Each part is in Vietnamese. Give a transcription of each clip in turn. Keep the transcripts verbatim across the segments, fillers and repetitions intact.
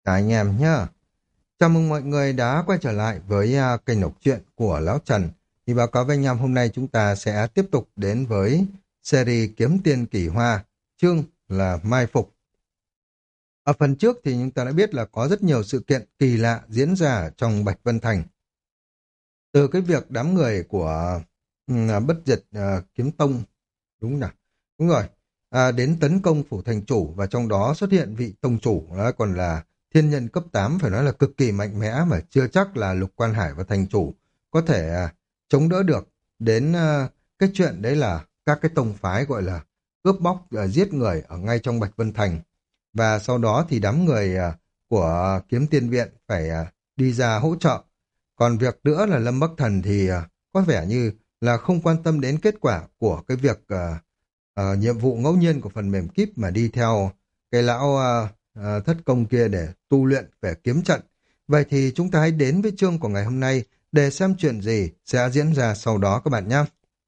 Cả anh em nhá. Chào mừng mọi người đã quay trở lại với à, kênh đọc truyện của Lão Trần. Thì báo cáo với anh em hôm nay chúng ta sẽ tiếp tục đến với series Kiếm Tiên Kỳ Hoa, chương là Mai Phục. Ở phần trước thì chúng ta đã biết là có rất nhiều sự kiện kỳ lạ diễn ra ở trong Bạch Vân Thành. Từ cái việc đám người của ừ, bất diệt à, kiếm tông, đúng nào? Đúng rồi. À, đến tấn công phủ thành chủ và trong đó xuất hiện vị tông chủ đó còn là thiên nhân cấp tám, phải nói là cực kỳ mạnh mẽ mà chưa chắc là Lục Quan Hải và thành chủ có thể à, chống đỡ được. Đến à, cái chuyện đấy là các cái tông phái gọi là cướp bóc à, giết người ở ngay trong Bạch Vân Thành. Và sau đó thì đám người à, của Kiếm Tiên Viện phải à, đi ra hỗ trợ. Còn việc nữa là Lâm Bắc Thần thì à, có vẻ như là không quan tâm đến kết quả của cái việc à, à, nhiệm vụ ngẫu nhiên của phần mềm kíp mà đi theo cái lão à, à, thất công kia để tu luyện về kiếm trận. Vậy thì chúng ta hãy đến với chương của ngày hôm nay để xem chuyện gì sẽ diễn ra sau đó các bạn nhé.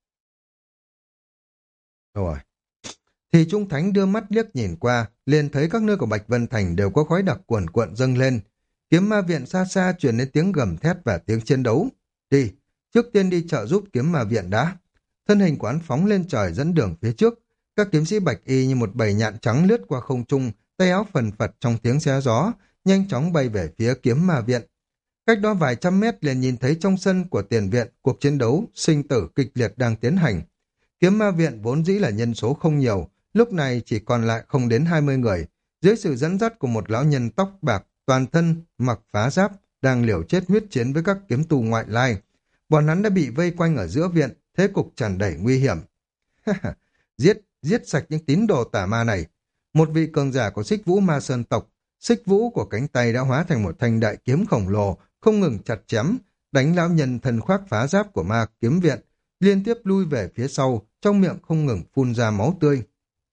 Rồi. Thì Trung Thánh đưa mắt liếc nhìn qua, liền thấy các nơi của Bạch Vân Thành đều có khói đặc cuồn cuộn dâng lên. Kiếm ma viện xa xa truyền đến tiếng gầm thét và tiếng chiến đấu. Đi, trước tiên đi trợ giúp kiếm ma viện đã. Thân hình của hắn phóng lên trời dẫn đường phía trước. Các kiếm sĩ bạch y như một bầy nhạn trắng lướt qua không trung, tay áo phần phật trong tiếng xé gió, nhanh chóng bay về phía kiếm ma viện. Cách đó vài trăm mét liền nhìn thấy trong sân của tiền viện cuộc chiến đấu sinh tử kịch liệt đang tiến hành. Kiếm ma viện vốn dĩ là nhân số không nhiều, lúc này chỉ còn lại không đến hai mươi người, dưới sự dẫn dắt của một lão nhân tóc bạc, toàn thân mặc phá giáp, đang liều chết huyết chiến với các kiếm tù ngoại lai. Bọn hắn đã bị vây quanh ở giữa viện, thế cục tràn đầy nguy hiểm. giết, giết sạch những tín đồ tà ma này. Một vị cường giả của Xích Vũ Ma Sơn tộc, xích vũ của cánh tay đã hóa thành một thanh đại kiếm khổng lồ, không ngừng chặt chém, đánh lão nhân thân khoác phá giáp của ma kiếm viện, liên tiếp lui về phía sau, trong miệng không ngừng phun ra máu tươi.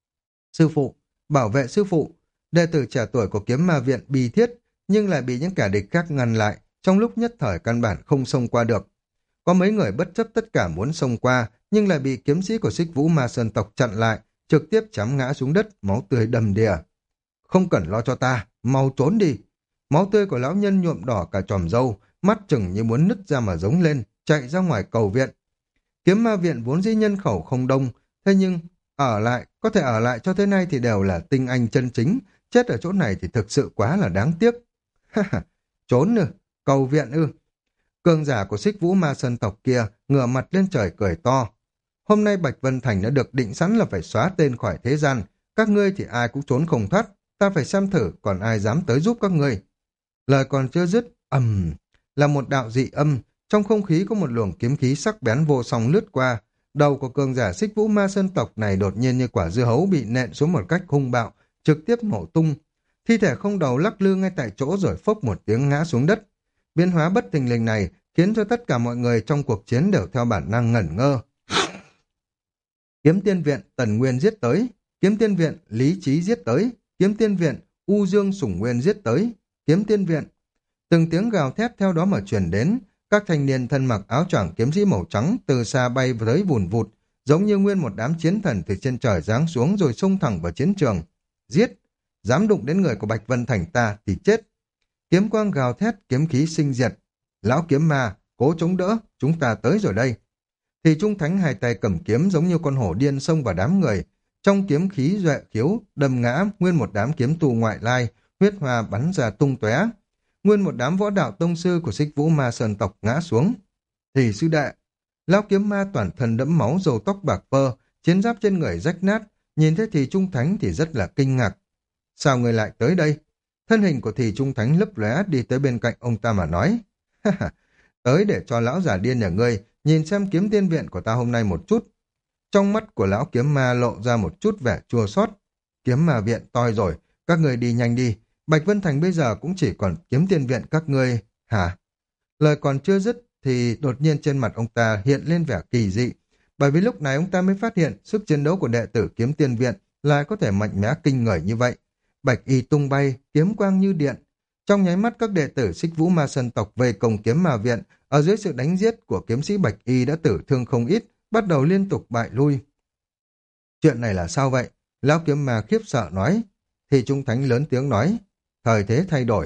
Sư phụ, bảo vệ sư phụ, đệ tử trẻ tuổi của kiếm ma viện bi thiết, nhưng lại bị những kẻ địch khác ngăn lại, trong lúc nhất thời căn bản không xông qua được. Có mấy người bất chấp tất cả muốn xông qua, nhưng lại bị kiếm sĩ của Xích Vũ Ma Sơn tộc chặn lại, trực tiếp chém ngã xuống đất, máu tươi đầm đìa. Không cần lo cho ta, mau trốn đi. Máu tươi của lão nhân nhuộm đỏ cả tròm râu, mắt chừng như muốn nứt ra mà giống lên, chạy ra ngoài cầu viện. Kiếm ma viện vốn dĩ nhân khẩu không đông, thế nhưng ở lại, có thể ở lại cho tới nay thì đều là tinh anh chân chính, chết ở chỗ này thì thực sự quá là đáng tiếc. Trốn ư, cầu viện ư. Cường giả của Xích Vũ Ma Sơn tộc kia ngửa mặt lên trời cười to. Hôm nay Bạch Vân Thành đã được định sẵn là phải xóa tên khỏi thế gian, các ngươi thì ai cũng trốn không thoát, ta phải xem thử còn ai dám tới giúp các ngươi. Lời còn chưa dứt, ầm, là một đạo dị âm, trong không khí có một luồng kiếm khí sắc bén vô song lướt qua, đầu của cường giả Xích Vũ Ma Sơn tộc này đột nhiên như quả dưa hấu bị nện xuống một cách hung bạo, trực tiếp nổ tung. Thi thể không đầu lắc lư ngay tại chỗ rồi phốc một tiếng ngã xuống đất. Biến hóa bất thình lình này khiến cho tất cả mọi người trong cuộc chiến đều theo bản năng ngẩn ngơ. Kiếm Tiên Viện Tần Nguyên giết tới, Kiếm Tiên Viện Lý Trí giết tới, Kiếm Tiên Viện U Dương Sủng Nguyên giết tới, Kiếm Tiên Viện. Từng tiếng gào thét theo đó mà truyền đến, các thanh niên thân mặc áo choàng kiếm sĩ màu trắng từ xa bay tới vùn vụt, giống như nguyên một đám chiến thần từ trên trời giáng xuống rồi xông thẳng vào chiến trường. Giết! Dám đụng đến người của Bạch Vân Thành ta thì chết! Kiếm quang gào thét, kiếm khí sinh diệt. Lão kiếm ma, cố chống đỡ, chúng ta tới rồi đây. Thì Trung Thánh hai tay cầm kiếm giống như con hổ điên xông vào đám người. Trong kiếm khí duệ khiếu, đâm ngã nguyên một đám kiếm tù ngoại lai, huyết hoa bắn ra tung tóe. Nguyên một đám võ đạo tông sư của Xích Vũ Ma Sơn tộc ngã xuống. Thì sư đệ, lão kiếm ma toàn thân đẫm máu, râu tóc bạc phơ, chiến giáp trên người rách nát, nhìn thấy Thì Trung Thánh thì rất là kinh ngạc. Sao người lại tới đây? Thân hình của Thì Trung Thánh lấp lóe đi tới bên cạnh ông ta mà nói. Tới để cho lão giả điên nhà ngươi nhìn xem Kiếm Tiên Viện của ta hôm nay một chút. Trong mắt của lão kiếm ma lộ ra một chút vẻ chua xót. Kiếm ma viện toi rồi, các người đi nhanh đi. Bạch Vân Thành bây giờ cũng chỉ còn Kiếm Tiên Viện các ngươi, hả? Lời còn chưa dứt thì đột nhiên trên mặt ông ta hiện lên vẻ kỳ dị. Bởi vì lúc này ông ta mới phát hiện sức chiến đấu của đệ tử Kiếm Tiên Viện lại có thể mạnh mẽ kinh người như vậy. Bạch y tung bay, kiếm quang như điện. Trong nháy mắt các đệ tử Xích Vũ Ma Sơn tộc về công Kiếm Ma Viện, ở dưới sự đánh giết của kiếm sĩ Bạch y đã tử thương không ít, bắt đầu liên tục bại lui. Chuyện này là sao vậy? Lão kiếm ma khiếp sợ nói. Thì Trung Thánh lớn tiếng nói. Thời thế thay đổi,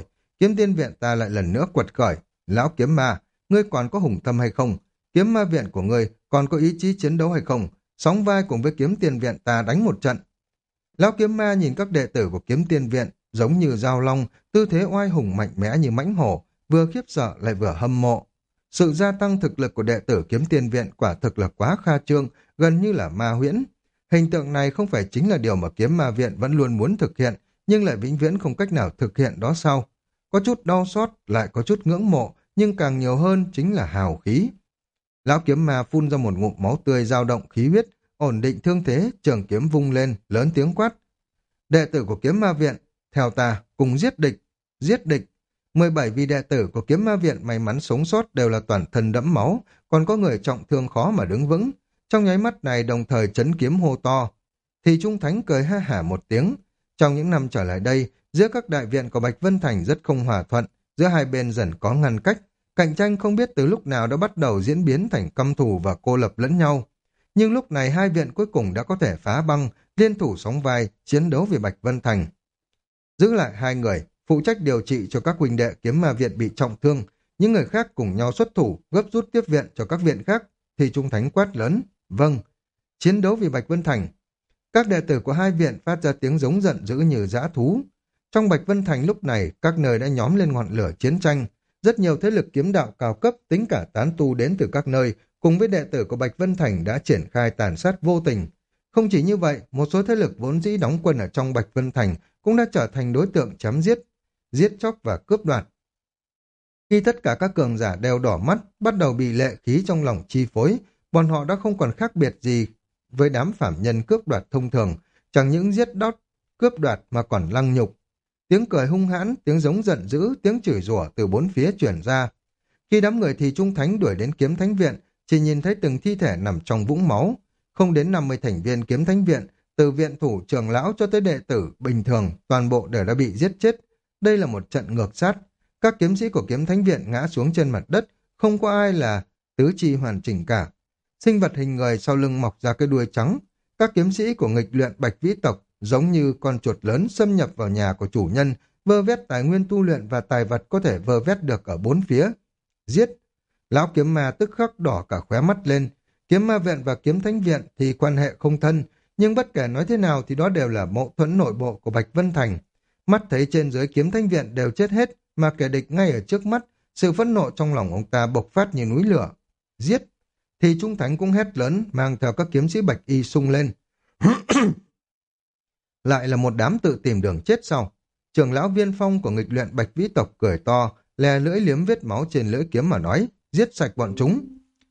kiếm tiên viện ta lại lần nữa quật khởi. Lão kiếm ma, ngươi còn có hùng tâm hay không? Kiếm ma viện của ngươi còn có ý chí chiến đấu hay không? Sóng vai cùng với kiếm tiên viện ta đánh một trận. Lão kiếm ma nhìn các đệ tử của kiếm tiên viện giống như dao long, tư thế oai hùng mạnh mẽ như mãnh hổ, vừa khiếp sợ lại vừa hâm mộ. Sự gia tăng thực lực của đệ tử kiếm tiên viện quả thực là quá kha trương, gần như là ma huyễn. Hình tượng này không phải chính là điều mà kiếm ma viện vẫn luôn muốn thực hiện, nhưng lại vĩnh viễn không cách nào thực hiện đó sao? Có chút đau xót, lại có chút ngưỡng mộ, nhưng càng nhiều hơn chính là hào khí. Lão kiếm ma phun ra một ngụm máu tươi dao động khí huyết, ổn định thương thế, trường kiếm vung lên, lớn tiếng quát. Đệ tử của kiếm ma viện, theo ta, cùng giết địch, giết địch. mười bảy vị đệ tử của kiếm ma viện may mắn sống sót đều là toàn thân đẫm máu, còn có người trọng thương khó mà đứng vững. Trong nháy mắt này đồng thời chấn kiếm hô to. Thì Trung Thánh cười ha hả một tiếng. Trong những năm trở lại đây, giữa các đại viện của Bạch Vân Thành rất không hòa thuận, giữa hai bên dần có ngăn cách. Cạnh tranh không biết từ lúc nào đã bắt đầu diễn biến thành căm thù và cô lập lẫn nhau. Nhưng lúc này hai viện cuối cùng đã có thể phá băng, liên thủ sóng vai, chiến đấu vì Bạch Vân Thành. Giữ lại hai người, phụ trách điều trị cho các huynh đệ kiếm ma viện bị trọng thương, những người khác cùng nhau xuất thủ, gấp rút tiếp viện cho các viện khác, thì Trung Thánh quát lớn, vâng, chiến đấu vì Bạch Vân Thành. Các đệ tử của hai viện phát ra tiếng giống giận dữ như dã thú. Trong Bạch Vân Thành lúc này, các nơi đã nhóm lên ngọn lửa chiến tranh, rất nhiều thế lực kiếm đạo cao cấp, tính cả tán tu đến từ các nơi, cùng với đệ tử của Bạch Vân Thành đã triển khai tàn sát vô tình. Không chỉ như vậy, một số thế lực vốn dĩ đóng quân ở trong Bạch Vân Thành cũng đã trở thành đối tượng chém giết, giết chóc và cướp đoạt. Khi tất cả các cường giả đều đỏ mắt, bắt đầu bị lệ khí trong lòng chi phối, bọn họ đã không còn khác biệt gì với đám phạm nhân cướp đoạt thông thường, chẳng những giết đót, cướp đoạt mà còn lăng nhục. Tiếng cười hung hãn, tiếng giống giận dữ, tiếng chửi rủa từ bốn phía truyền ra. Khi đám người thì Trung Thánh đuổi đến kiếm thánh viện, chỉ nhìn thấy từng thi thể nằm trong vũng máu. Không đến năm mươi thành viên kiếm thánh viện, từ viện thủ trưởng lão cho tới đệ tử bình thường, toàn bộ đều đã bị giết chết. Đây là một trận ngược sát. Các kiếm sĩ của kiếm thánh viện ngã xuống trên mặt đất, không có ai là tứ chi hoàn chỉnh cả. Sinh vật hình người sau lưng mọc ra cái đuôi trắng. Các kiếm sĩ của nghịch luyện Bạch Vĩ tộc giống như con chuột lớn xâm nhập vào nhà của chủ nhân, vơ vét tài nguyên tu luyện và tài vật có thể vơ vét được ở bốn phía. Giết! Lão kiếm ma tức khắc đỏ cả khóe mắt lên. Kiếm ma viện và kiếm thánh viện thì quan hệ không thân, nhưng bất kể nói thế nào thì đó đều là mâu thuẫn nội bộ của Bạch Vân Thành. Mắt thấy trên dưới kiếm thánh viện đều chết hết, mà kẻ địch ngay ở trước mắt, sự phẫn nộ trong lòng ông ta bộc phát như núi lửa. Giết! Thì Trung Thánh cũng hét lớn, mang theo các kiếm sĩ Bạch Y xung lên. Lại là một đám tự tìm đường chết sau. Trưởng lão Viên Phong của nghịch luyện Bạch Vĩ tộc cười to, lè lưỡi liếm vết máu trên lưỡi kiếm mà nói, giết sạch bọn chúng.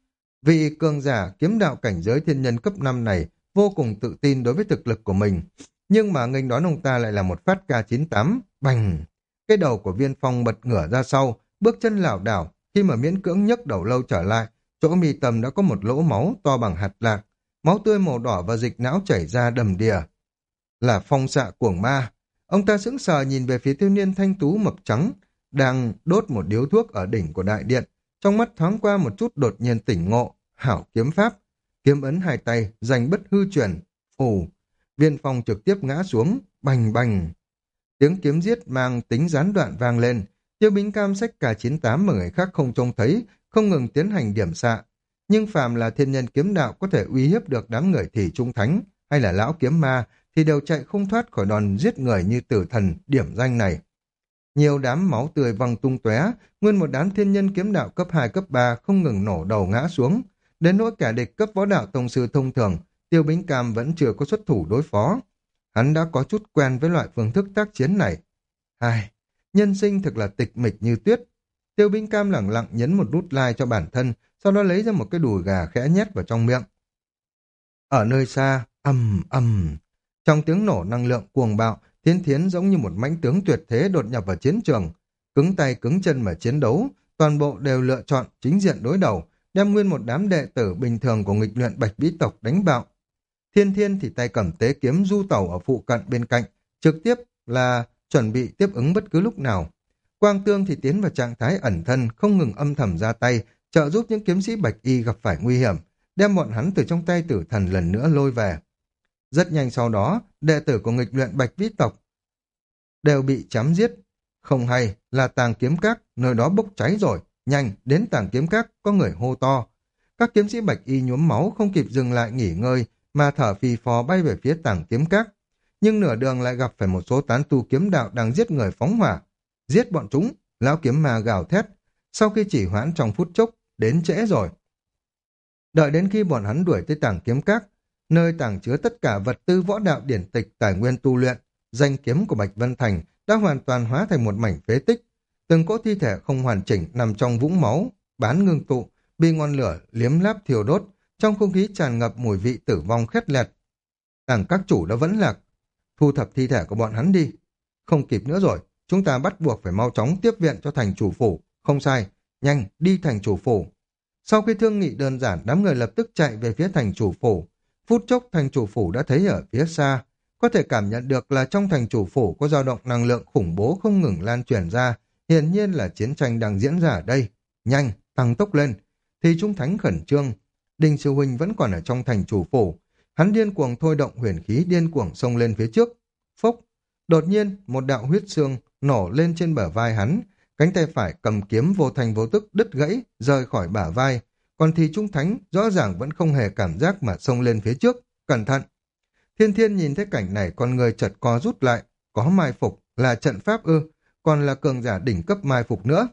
Vị cường giả kiếm đạo cảnh giới thiên nhân cấp năm này vô cùng tự tin đối với thực lực của mình, nhưng mà nghênh đón ông ta lại là một phát K chín tám, bành. Cái đầu của Viên Phong bật ngửa ra sau, bước chân lảo đảo, khi mà miễn cưỡng nhấc đầu lâu trở lại, chỗ mi tâm đã có một lỗ máu to bằng hạt lạc, máu tươi màu đỏ và dịch não chảy ra đầm đìa. Là phong xạ cuồng ma. Ông ta sững sờ nhìn về phía thiếu niên thanh tú mập trắng, đang đốt một điếu thuốc ở đỉnh của đại điện, trong mắt thoáng qua một chút đột nhiên tỉnh ngộ, hảo kiếm pháp, kiếm ấn hai tay, giành bất hư chuyển, phù. Viên Phong trực tiếp ngã xuống, bành bành. Tiếng kiếm giết mang tính gián đoạn vang lên, Tiêu Bính Cam xách K chín tám mà người khác không trông thấy, không ngừng tiến hành điểm xạ. Nhưng phàm là thiên nhân kiếm đạo có thể uy hiếp được đám người thì Trung Thánh hay là lão kiếm ma thì đều chạy không thoát khỏi đòn giết người như tử thần điểm danh này. Nhiều đám máu tươi văng tung tóe, nguyên một đám thiên nhân kiếm đạo cấp hai cấp ba không ngừng nổ đầu ngã xuống. Đến nỗi kẻ địch cấp võ đạo tông sư thông thường, Tiêu Bính Cam vẫn chưa có xuất thủ đối phó. Hắn đã có chút quen với loại phương thức tác chiến này. Ai, nhân sinh thực là tịch mịch như tuyết. Tiêu Bính Cam lẳng lặng nhấn một nút like cho bản thân, sau đó lấy ra một cái đùi gà khẽ nhét vào trong miệng. Ở nơi xa, ầm ầm, trong tiếng nổ năng lượng cuồng bạo, Thiên Thiến giống như một mãnh tướng tuyệt thế đột nhập vào chiến trường, cứng tay cứng chân mà chiến đấu, toàn bộ đều lựa chọn chính diện đối đầu, đem nguyên một đám đệ tử bình thường của nghịch luyện Bạch Bí tộc đánh bạo. Thiên Thiên thì tay cầm tế kiếm du tẩu ở phụ cận bên cạnh, trực tiếp là chuẩn bị tiếp ứng bất cứ lúc nào. Quang Tương thì tiến vào trạng thái ẩn thân, không ngừng âm thầm ra tay, trợ giúp những kiếm sĩ Bạch Y gặp phải nguy hiểm, đem bọn hắn từ trong tay tử thần lần nữa lôi về. Rất nhanh sau đó, đệ tử của nghịch luyện Bạch Vĩ tộc đều bị chém giết. Không hay, là tàng kiếm các, nơi đó bốc cháy rồi. Nhanh, đến tàng kiếm các, có người hô to. Các kiếm sĩ bạch y nhuốm máu không kịp dừng lại nghỉ ngơi, mà thở phì phò bay về phía tàng kiếm các. Nhưng nửa đường lại gặp phải một số tán tu kiếm đạo đang giết người phóng hỏa. Giết bọn chúng, lão kiếm ma gào thét. Sau khi chỉ hoãn trong phút chốc, đến trễ rồi. Đợi đến khi bọn hắn đuổi tới tàng kiếm các, nơi tàng chứa tất cả vật tư võ đạo điển tịch, tài nguyên tu luyện, danh kiếm của Bạch Vân Thành đã hoàn toàn hóa thành một mảnh phế tích. Từng cỗ thi thể không hoàn chỉnh nằm trong vũng máu, bán ngưng tụ, bị ngọn lửa liếm láp thiêu đốt, trong không khí tràn ngập mùi vị tử vong khét lẹt. Tàng các chủ đã vẫn lạc, thu thập thi thể của bọn hắn đi. Không kịp nữa rồi, chúng ta bắt buộc phải mau chóng tiếp viện cho thành chủ phủ. Không sai, nhanh, đi thành chủ phủ. Sau khi thương nghị đơn giản, đám người lập tức chạy về phía thành chủ phủ. Phút chốc thành chủ phủ đã thấy ở phía xa. Có thể cảm nhận được là trong thành chủ phủ có dao động năng lượng khủng bố không ngừng lan truyền ra. Hiển nhiên là chiến tranh đang diễn ra ở đây. Nhanh, tăng tốc lên. Thì Trung Thánh khẩn trương. Đinh Sư Huynh vẫn còn ở trong thành chủ phủ. Hắn điên cuồng thôi động huyền khí, điên cuồng xông lên phía trước. Phốc! Đột nhiên, một đạo huyết xương nổ lên trên bờ vai hắn. Cánh tay phải cầm kiếm vô thành vô tức đứt gãy, rời khỏi bả vai. Còn thì Trung Thánh rõ ràng vẫn không hề cảm giác mà xông lên phía trước. Cẩn thận! Thiên Thiên nhìn thấy cảnh này, con người chợt co rút lại. Có mai phục, là trận pháp ư, còn là cường giả đỉnh cấp mai phục nữa.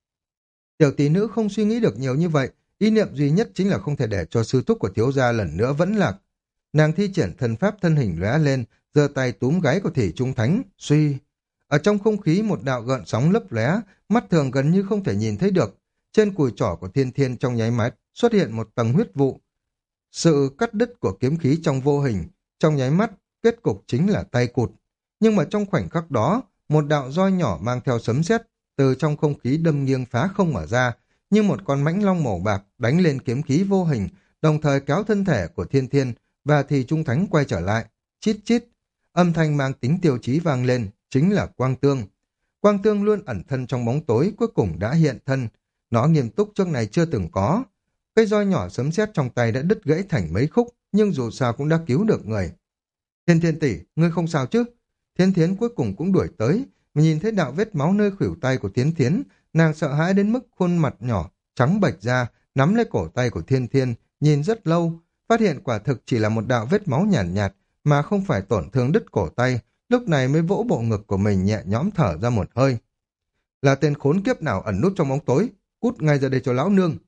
Tiểu tỷ nữ không suy nghĩ được nhiều như vậy, ý niệm duy nhất chính là không thể để cho sư thúc của thiếu gia lần nữa vẫn lạc. Nàng thi triển thân pháp thân hình lóe lên, giơ tay túm gáy của Thủy Trung Thánh, suy. Ở trong không khí một đạo gợn sóng lấp lóe, mắt thường gần như không thể nhìn thấy được. Trên cùi trỏ của Thiên Thiên trong nháy mắt xuất hiện một tầng huyết vụ. Sự cắt đứt của kiếm khí trong vô hình, trong nháy mắt, kết cục chính là tay cụt. Nhưng mà trong khoảnh khắc đó, một đạo roi nhỏ mang theo sấm sét từ trong không khí đâm nghiêng phá không mở ra, như một con mãnh long màu bạc đánh lên kiếm khí vô hình, đồng thời kéo thân thể của Thiên Thiên và Thì Trung Thánh quay trở lại. Chít chít, âm thanh mang tính tiêu chí vang lên, chính là Quang Tương. Quang Tương luôn ẩn thân trong bóng tối, cuối cùng đã hiện thân. Nó nghiêm túc trước này chưa từng có. Cây roi nhỏ sấm sét trong tay đã đứt gãy thành mấy khúc, nhưng dù sao cũng đã cứu được người. Thiên Thiên tỷ, ngươi không sao chứ? Thiên Thiến cuối cùng cũng đuổi tới, mà nhìn thấy đạo vết máu nơi khuỷu tay của Thiên Thiến, nàng sợ hãi đến mức khuôn mặt nhỏ trắng bệch ra, nắm lấy cổ tay của Thiên Thiên, nhìn rất lâu, phát hiện quả thực chỉ là một đạo vết máu nhàn nhạt, nhạt, mà không phải tổn thương đứt cổ tay, lúc này mới vỗ bộ ngực của mình nhẹ nhõm thở ra một hơi. Là tên khốn kiếp nào ẩn nút trong bóng tối, cút ngay ra đây cho lão nương.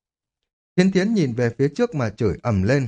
Thiên Thiến nhìn về phía trước mà chửi ầm lên.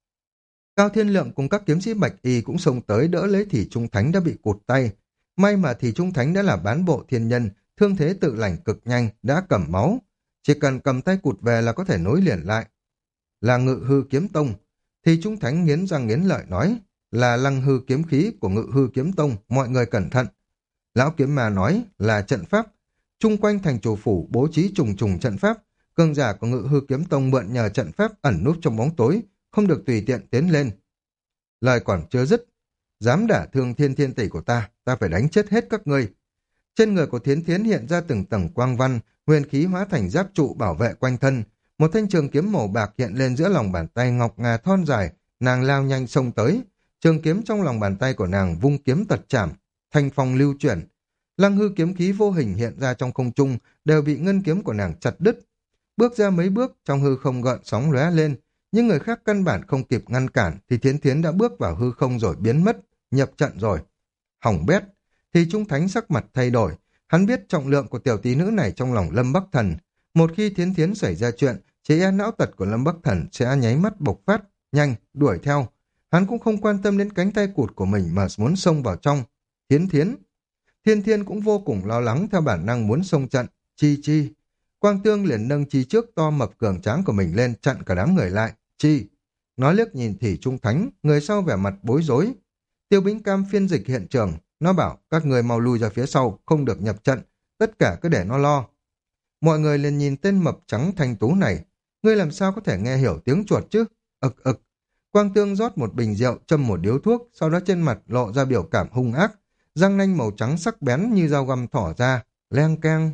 Cao Thiên Lượng cùng các kiếm sĩ bạch y cũng xông tới đỡ lấy Thì Trung Thánh đã bị cụt tay. May mà Thì Trung Thánh đã là bán bộ thiên nhân, thương thế tự lành cực nhanh, đã cầm máu. Chỉ cần cầm tay cụt về là có thể nối liền lại. Là Ngự Hư Kiếm Tông. Thì Trung Thánh nghiến răng nghiến lợi nói, là lăng hư kiếm khí của Ngự Hư Kiếm Tông, mọi người cẩn thận. Lão kiếm ma nói là trận pháp. Trung quanh thành chủ phủ bố trí trùng trùng trận pháp. Cường giả của Ngự Hư Kiếm Tông mượn nhờ trận pháp ẩn núp trong bóng tối, không được tùy tiện tiến lên. Lời còn chưa dứt, dám đả thương Thiên Thiên tỷ của ta, ta phải đánh chết hết các ngươi. Trên người của Thiến Thiến hiện ra từng tầng quang văn, huyền khí hóa thành giáp trụ bảo vệ quanh thân. Một thanh trường kiếm màu bạc hiện lên giữa lòng bàn tay ngọc ngà thon dài, nàng lao nhanh xông tới. Trường kiếm trong lòng bàn tay của nàng vung kiếm tật chảm, thanh phong lưu chuyển. Lăng hư kiếm khí vô hình hiện ra trong không trung, đều bị ngân kiếm của nàng chặt đứt. Bước ra mấy bước, trong hư không gợn sóng lóe lên, nhưng người khác căn bản không kịp ngăn cản, thì Thiến Thiến đã bước vào hư không rồi biến mất, nhập trận rồi. Hỏng bét, thì Trung Thánh sắc mặt thay đổi, hắn biết trọng lượng của tiểu tỷ nữ này trong lòng Lâm Bắc Thần. Một khi Thiến Thiến xảy ra chuyện, chế e não tật của Lâm Bắc Thần sẽ nháy mắt bộc phát, nhanh, đuổi theo. Hắn cũng không quan tâm đến cánh tay cụt của mình mà muốn xông vào trong. Thiến Thiến, Thiên Thiên cũng vô cùng lo lắng theo bản năng muốn xông trận. Chi chi. Quang Tương liền nâng chi trước to mập cường tráng của mình lên chặn cả đám người lại. Chi. Nó liếc nhìn Thủy Trung Thánh, người sau vẻ mặt bối rối. Tiêu Bính Cam phiên dịch hiện trường. Nó bảo các người mau lui ra phía sau, không được nhập trận. Tất cả cứ để nó lo. Mọi người liền nhìn tên mập trắng thanh tú này. Ngươi làm sao có thể nghe hiểu tiếng chuột chứ? Ực ực. Quang Tương rót một bình rượu, châm một điếu thuốc, sau đó trên mặt lộ ra biểu cảm hung ác. Răng nanh màu trắng sắc bén như dao găm thỏ ra, leng keng.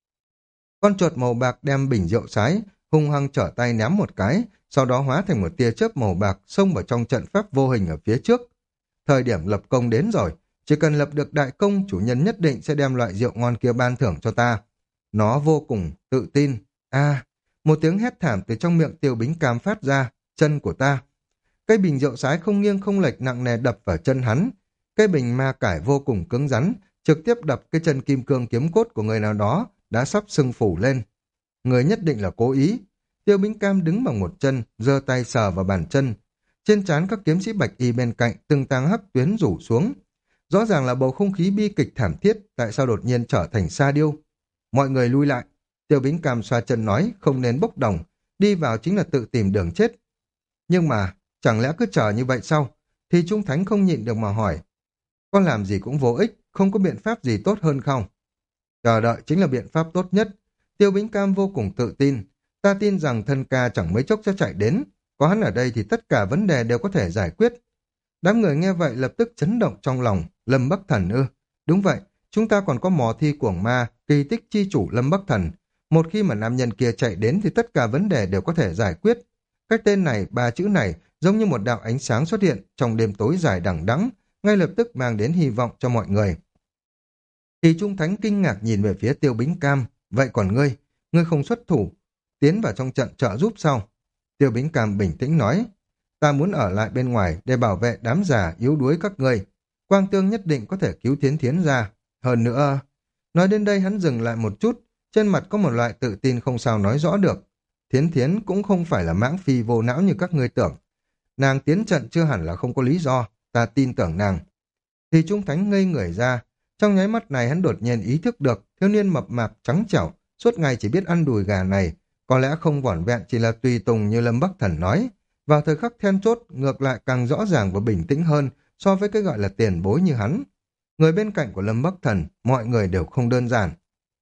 Con chuột màu bạc đem bình rượu sái, hung hăng trở tay ném một cái, sau đó hóa thành một tia chớp màu bạc xông vào trong trận pháp vô hình ở phía trước. Thời điểm lập công đến rồi, Chỉ cần lập được đại công, chủ nhân nhất định sẽ đem loại rượu ngon kia ban thưởng cho ta. Nó vô cùng tự tin. A, một tiếng hét thảm từ trong miệng Tiêu Bính Cam phát ra, chân của ta. Cây bình rượu sái không nghiêng không lệch nặng nề đập vào chân hắn. Cây bình ma cải vô cùng cứng rắn, trực tiếp đập cái chân kim cương kiếm cốt của người nào đó đã sắp sưng phủ lên. Người nhất định là cố ý. Tiêu Bính Cam đứng bằng một chân, giơ tay sờ vào bàn chân. Trên trán các kiếm sĩ bạch y bên cạnh từng tang hắc tuyến rủ xuống. Rõ ràng là bầu không khí bi kịch thảm thiết, tại sao đột nhiên trở thành sa điêu? Mọi người lui lại. Tiêu Bính Cam xoa chân nói, không nên bốc đồng, đi vào chính là tự tìm đường chết. Nhưng mà, chẳng lẽ cứ chờ như vậy sao? Thì Trung Thánh không nhịn được mà hỏi. Con làm gì cũng vô ích, không có biện pháp gì tốt hơn không? Chờ đợi chính là biện pháp tốt nhất. Tiêu Bính Cam vô cùng tự tin. Ta tin rằng thân ca chẳng mấy chốc sẽ chạy đến. Có hắn ở đây thì tất cả vấn đề đều có thể giải quyết. Đám người nghe vậy lập tức chấn động trong lòng. Lâm Bắc Thần ư? Đúng vậy, chúng ta còn có mò thi cuồng ma, kỳ tích chi chủ Lâm Bắc Thần. Một khi mà nam nhân kia chạy đến thì tất cả vấn đề đều có thể giải quyết. Cái tên này, ba chữ này giống như một đạo ánh sáng xuất hiện trong đêm tối dài đằng đẵng, ngay lập tức mang đến hy vọng cho mọi người. Thì Trung Thánh kinh ngạc nhìn về phía Tiêu Bính Cam. Vậy còn ngươi? Ngươi không xuất thủ, tiến vào trong trận trợ giúp sao? Tiêu Bính Cam bình tĩnh nói. Ta muốn ở lại bên ngoài để bảo vệ đám già yếu đuối các ngươi. Quang Tương nhất định có thể cứu Thiến Thiến ra. Hơn nữa... Nói đến đây hắn dừng lại một chút, trên mặt có một loại tự tin không sao nói rõ được. Thiến Thiến cũng không phải là mãng phi vô não như các ngươi tưởng. Nàng tiến trận chưa hẳn là không có lý do, ta tin tưởng nàng. Thì Trung Thánh ngây người ra, trong nháy mắt này hắn đột nhiên ý thức được thiếu niên mập mạp trắng trẻo, suốt ngày chỉ biết ăn đùi gà này, có lẽ không vỏn vẹn chỉ là tùy tùng như Lâm Bắc Thần nói. Vào thời khắc then chốt, ngược lại càng rõ ràng và bình tĩnh hơn so với cái gọi là tiền bối như hắn. Người bên cạnh của Lâm Bắc Thần, mọi người đều không đơn giản.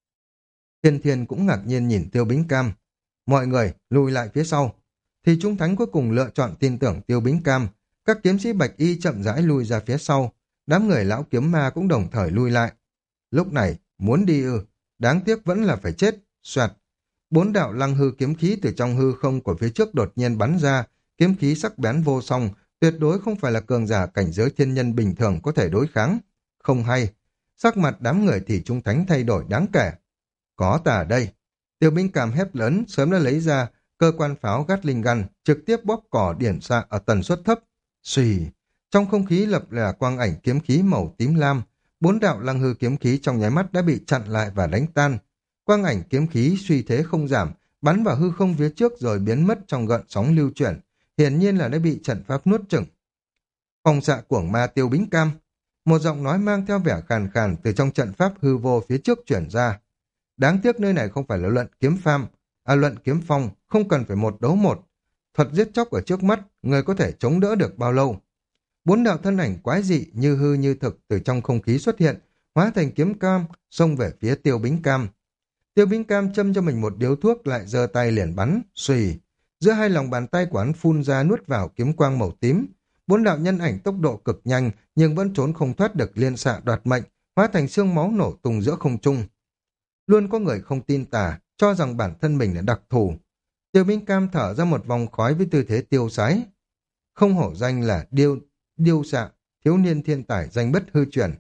Thiên Thiên cũng ngạc nhiên nhìn Tiêu Bính Cam. Mọi người lùi lại phía sau. Thì Trung Thánh cuối cùng lựa chọn tin tưởng Tiêu Bính Cam. Các kiếm sĩ bạch y chậm rãi lui ra phía sau. Đám người lão kiếm ma cũng đồng thời lui lại. Lúc này, muốn đi ư, đáng tiếc vẫn là phải chết. Soạt. Bốn đạo lăng hư kiếm khí từ trong hư không của phía trước đột nhiên bắn ra, kiếm khí sắc bén vô song, tuyệt đối không phải là cường giả cảnh giới thiên nhân bình thường có thể đối kháng. Không hay, sắc mặt đám người thì Trung Thánh thay đổi đáng kể. Có ta ở đây. Tiêu Bính Cam hét lớn, sớm đã lấy ra cơ quan pháo Gatling Gun, trực tiếp bóp cỏ điển xạ ở tần suất thấp. Xùy, trong không khí lập là quang ảnh kiếm khí màu tím lam, bốn đạo lăng hư kiếm khí trong nháy mắt đã bị chặn lại và đánh tan. Quang ảnh kiếm khí suy thế không giảm, bắn vào hư không phía trước rồi biến mất trong gợn sóng lưu chuyển, hiển nhiên là đã bị trận pháp nuốt chửng. Phòng xạ cuồng ma Tiêu Bính Cam, một giọng nói mang theo vẻ khàn khàn từ trong trận pháp hư vô phía trước chuyển ra. Đáng tiếc nơi này không phải là luận kiếm pham, à luận kiếm phong, không cần phải một đấu một. Thuật giết chóc ở trước mắt, người có thể chống đỡ được bao lâu? Bốn đạo thân ảnh quái dị như hư như thực từ trong không khí xuất hiện, hóa thành kiếm cam, xông về phía Tiêu Bính Cam. Tiêu Bính Cam châm cho mình một điếu thuốc lại giơ tay liền bắn, xùy. Giữa hai lòng bàn tay của hắn phun ra nuốt vào kiếm quang màu tím. Bốn đạo nhân ảnh tốc độ cực nhanh nhưng vẫn trốn không thoát được liên xạ đoạt mệnh, hóa thành xương máu nổ tung giữa không trung. Luôn có người không tin tà, cho rằng bản thân mình là đặc thù. Tiêu Bính Cam thở ra một vòng khói với tư thế tiêu sái. Không hổ danh là điêu, điêu xạ, thiếu niên thiên tài danh bất hư truyền.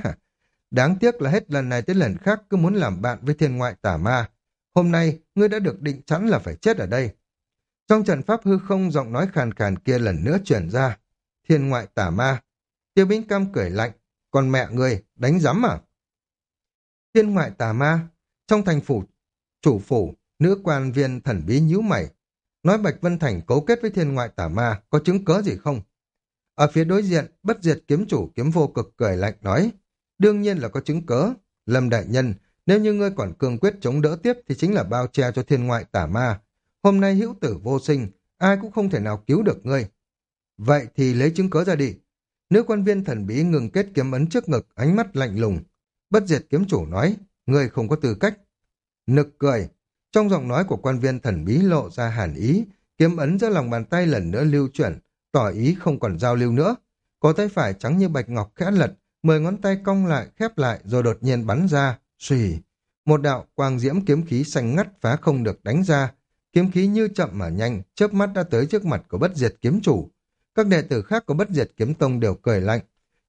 Đáng tiếc là hết lần này tới lần khác cứ muốn làm bạn với thiên ngoại tà ma. Hôm nay, ngươi đã được định chắn là phải chết ở đây. Trong trận pháp hư không, giọng nói khàn khàn kia lần nữa chuyển ra. Thiên ngoại tà ma. Tiêu Bính Cam cười lạnh. Còn mẹ ngươi, đánh giám à? Thiên ngoại tà ma. Trong thành phủ, chủ phủ, nữ quan viên thần bí nhíu mày. Nói Bạch Vân Thành cấu kết với thiên ngoại tà ma, có chứng cớ gì không? Ở phía đối diện, bất diệt kiếm chủ kiếm vô cực cười lạnh nói. Đương nhiên là có chứng cớ. Lâm đại nhân, nếu như ngươi còn cương quyết chống đỡ tiếp thì chính là bao che cho thiên ngoại tà ma. Hôm nay hữu tử vô sinh, ai cũng không thể nào cứu được ngươi. Vậy thì lấy chứng cớ ra đi. Nữ quan viên thần bí ngừng kết kiếm ấn trước ngực, ánh mắt lạnh lùng. Bất diệt kiếm chủ nói, ngươi không có tư cách. Nực cười. Trong giọng nói của quan viên thần bí lộ ra hàn ý, kiếm ấn ra lòng bàn tay lần nữa lưu chuyển, tỏ ý không còn giao lưu nữa. Có tay phải trắng như bạch ngọc khẽ lật, mười ngón tay cong lại, khép lại rồi đột nhiên bắn ra, xùy. Một đạo quang diễm kiếm khí xanh ngắt phá không được đánh ra. Kiếm khí như chậm mà nhanh, chớp mắt đã tới trước mặt của bất diệt kiếm chủ. Các đệ tử khác của bất diệt kiếm tông đều cười lạnh.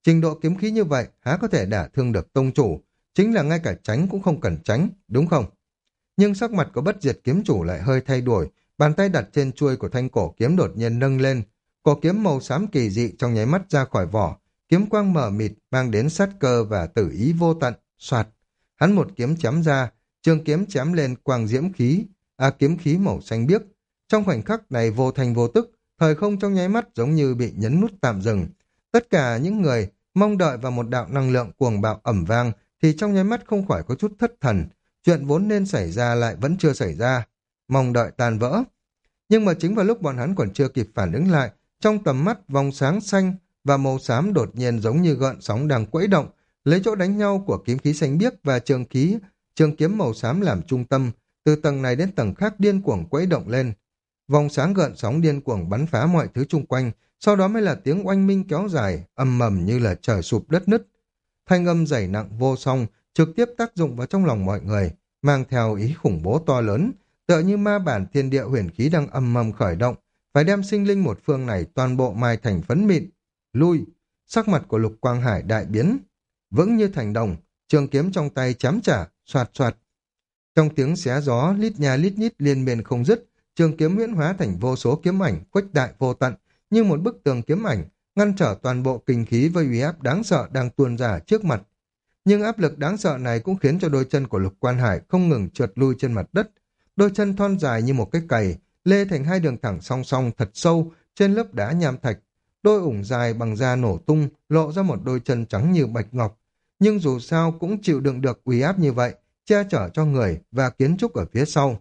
Trình độ kiếm khí như vậy há có thể đả thương được tông chủ, chính là ngay cả tránh cũng không cần tránh, đúng không? Nhưng sắc mặt của bất diệt kiếm chủ lại hơi thay đổi, bàn tay đặt trên chuôi của thanh cổ kiếm đột nhiên nâng lên, cổ kiếm màu xám kỳ dị trong nháy mắt ra khỏi vỏ, kiếm quang mờ mịt mang đến sát cơ và tử ý vô tận, soạt. Hắn một kiếm chém ra, trường kiếm chém lên quang diễm khí, à kiếm khí màu xanh biếc. Trong khoảnh khắc này vô thành vô tức, thời không trong nháy mắt giống như bị nhấn nút tạm dừng. Tất cả những người mong đợi vào một đạo năng lượng cuồng bạo ẩm vang thì trong nháy mắt không khỏi có chút thất thần. Chuyện vốn nên xảy ra lại vẫn chưa xảy ra. Mong đợi tan vỡ. Nhưng mà chính vào lúc bọn hắn còn chưa kịp phản ứng lại, trong tầm mắt vòng sáng xanh và màu xám đột nhiên giống như gợn sóng đang quẫy động, lấy chỗ đánh nhau của kiếm khí xanh biếc và trường khí, trường kiếm màu xám làm trung tâm, từ tầng này đến tầng khác điên cuồng quẫy động lên. Vòng sáng gợn sóng điên cuồng bắn phá mọi thứ chung quanh, sau đó mới là tiếng oanh minh kéo dài, ầm ầm như là trời sụp đất nứt. Thanh âm dày nặng vô song, trực tiếp tác dụng vào trong lòng mọi người, mang theo ý khủng bố to lớn, tựa như ma bản thiên địa huyền khí đang ầm ầm khởi động, phải đem sinh linh một phương này toàn bộ mai thành phấn mịn. Lui, sắc mặt của Lục Quang Hải đại biến, vững như thành đồng, trường kiếm trong tay chém trả, xoạt xoạt. Trong tiếng xé gió, lít nha lít nhít liên miên không dứt, trường kiếm huyễn hóa thành vô số kiếm ảnh khuếch đại vô tận, như một bức tường kiếm ảnh, ngăn trở toàn bộ kinh khí với uy áp đáng sợ đang tuôn ra trước mặt. Nhưng áp lực đáng sợ này cũng khiến cho đôi chân của Lục Quan Hải không ngừng trượt lui trên mặt đất. Đôi chân thon dài như một cái cày, lê thành hai đường thẳng song song thật sâu trên lớp đá nham thạch. Đôi ủng dài bằng da nổ tung, lộ ra một đôi chân trắng như bạch ngọc. Nhưng dù sao cũng chịu đựng được uy áp như vậy, che chở cho người và kiến trúc ở phía sau.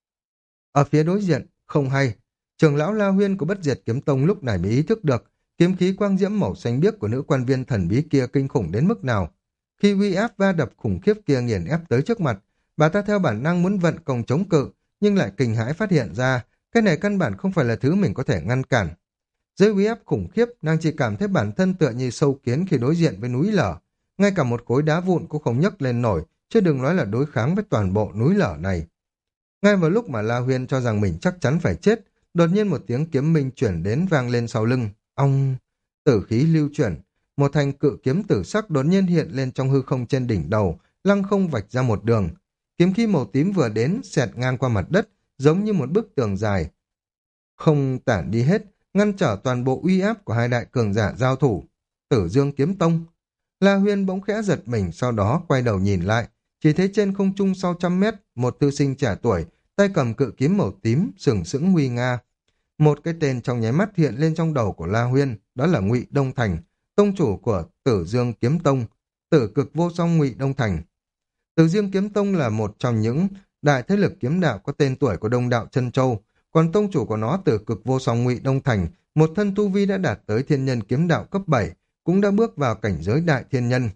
Ở phía đối diện, không hay. Trưởng lão La Huyên của Bất Diệt Kiếm Tông lúc này mới ý thức được kiếm khí quang diễm màu xanh biếc của nữ quan viên thần bí kia kinh khủng đến mức nào. Khi uy áp va đập khủng khiếp kia nghiền ép tới trước mặt, bà ta theo bản năng muốn vận công chống cự, nhưng lại kinh hãi phát hiện ra, cái này căn bản không phải là thứ mình có thể ngăn cản. Dưới uy áp khủng khiếp, nàng chỉ cảm thấy bản thân tựa như sâu kiến khi đối diện với núi lở. Ngay cả một khối đá vụn cũng không nhấc lên nổi, chứ đừng nói là đối kháng với toàn bộ núi lở này. Ngay vào lúc mà La Huyên cho rằng mình chắc chắn phải chết, đột nhiên một tiếng kiếm minh chuyển đến vang lên sau lưng. Ông... Tử khí lưu chuyển, một thanh cự kiếm tử sắc đột nhiên hiện lên trong hư không trên đỉnh đầu, lăng không vạch ra một đường. Kiếm khí màu tím vừa đến, xẹt ngang qua mặt đất, giống như một bức tường dài. Không tản đi hết, ngăn trở toàn bộ uy áp của hai đại cường giả giao thủ. Tử Dương Kiếm Tông. La Huyên bỗng khẽ giật mình, sau đó quay đầu nhìn lại, chỉ thấy trên không trung sau trăm mét, một thư sinh trẻ tuổi, tay cầm cự kiếm màu tím, sừng sững nguy nga. Một cái tên trong nháy mắt hiện lên trong đầu của La Huyên, đó là Ngụy Đông Thành, tông chủ của Tử Dương Kiếm Tông, tử cực vô song Ngụy Đông Thành. Tử Dương Kiếm Tông là một trong những đại thế lực kiếm đạo có tên tuổi của Đông Đạo Chân Châu, còn tông chủ của nó Tử cực vô song Ngụy Đông Thành, một thân tu vi đã đạt tới thiên nhân kiếm đạo cấp bảy, cũng đã bước vào cảnh giới đại thiên nhân.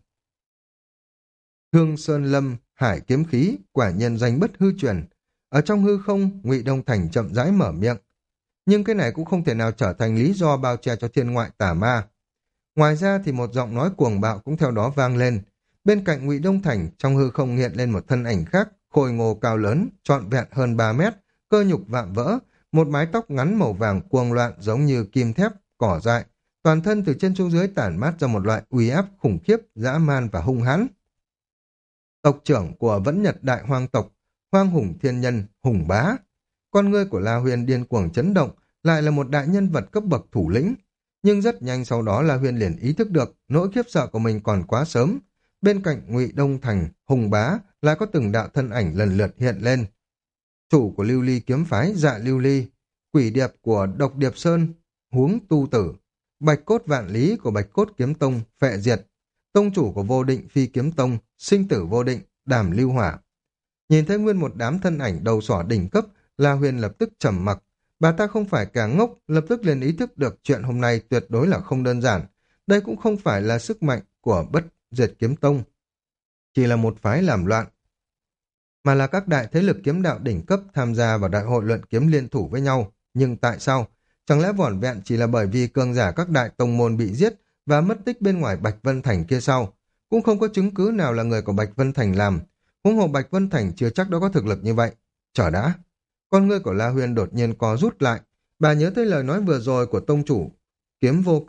Hương Sơn Lâm, hải kiếm khí, quả nhân danh bất hư truyền. Ở trong hư không, Ngụy Đông Thành chậm rãi mở miệng. Nhưng cái này cũng không thể nào trở thành lý do bao che cho thiên ngoại tà ma. Ngoài ra thì một giọng nói cuồng bạo cũng theo đó vang lên. Bên cạnh Ngụy Đông Thành, trong hư không hiện lên một thân ảnh khác, khôi ngô cao lớn, trọn vẹn hơn ba mét, cơ nhục vạm vỡ, một mái tóc ngắn màu vàng cuồng loạn giống như kim thép, cỏ dại. Toàn thân từ trên xuống dưới tản mát ra một loại uy áp khủng khiếp, dã man và hung hãn. Tộc trưởng của Vẫn Nhật Đại Hoang tộc, Hoang Hùng Thiên Nhân, Hùng Bá. Con ngươi của La Huyên điên cuồng chấn động, lại là một đại nhân vật cấp bậc thủ lĩnh. Nhưng rất nhanh sau đó La Huyên liền ý thức được nỗi khiếp sợ của mình còn quá sớm. Bên cạnh Ngụy Đông Thành, Hùng Bá lại có từng đạo thân ảnh lần lượt hiện lên. Chủ của Lưu Ly kiếm phái Dạ Lưu Ly, Quỷ Điệp của Độc Điệp Sơn, Huống Tu Tử, Bạch Cốt Vạn Lý của Bạch Cốt Kiếm Tông, Phệ Diệt, tông chủ của Vô Định Phi Kiếm Tông, Sinh Tử Vô Định, Đàm Lưu Hỏa. Nhìn thấy nguyên một đám thân ảnh đầu sỏ đỉnh cấp, La Huyên lập tức trầm mặc. Bà ta không phải cả ngốc, lập tức liền ý thức được chuyện hôm nay tuyệt đối là không đơn giản. Đây cũng không phải là sức mạnh của Bất Diệt Kiếm Tông, chỉ là một phái làm loạn, mà là các đại thế lực kiếm đạo đỉnh cấp tham gia vào đại hội luận kiếm liên thủ với nhau. Nhưng tại sao? Chẳng lẽ vỏn vẹn chỉ là bởi vì cường giả các đại tông môn bị giết và mất tích bên ngoài Bạch Vân Thành kia sao? Cũng không có chứng cứ nào là người của Bạch Vân Thành làm. Huống hồ Bạch Vân Thành chưa chắc đã có thực lực như vậy. Chờ đã. Con ngươi của La Huyên đột nhiên co rút lại. Bà nhớ tới lời nói vừa rồi của tông chủ kiếm vô cực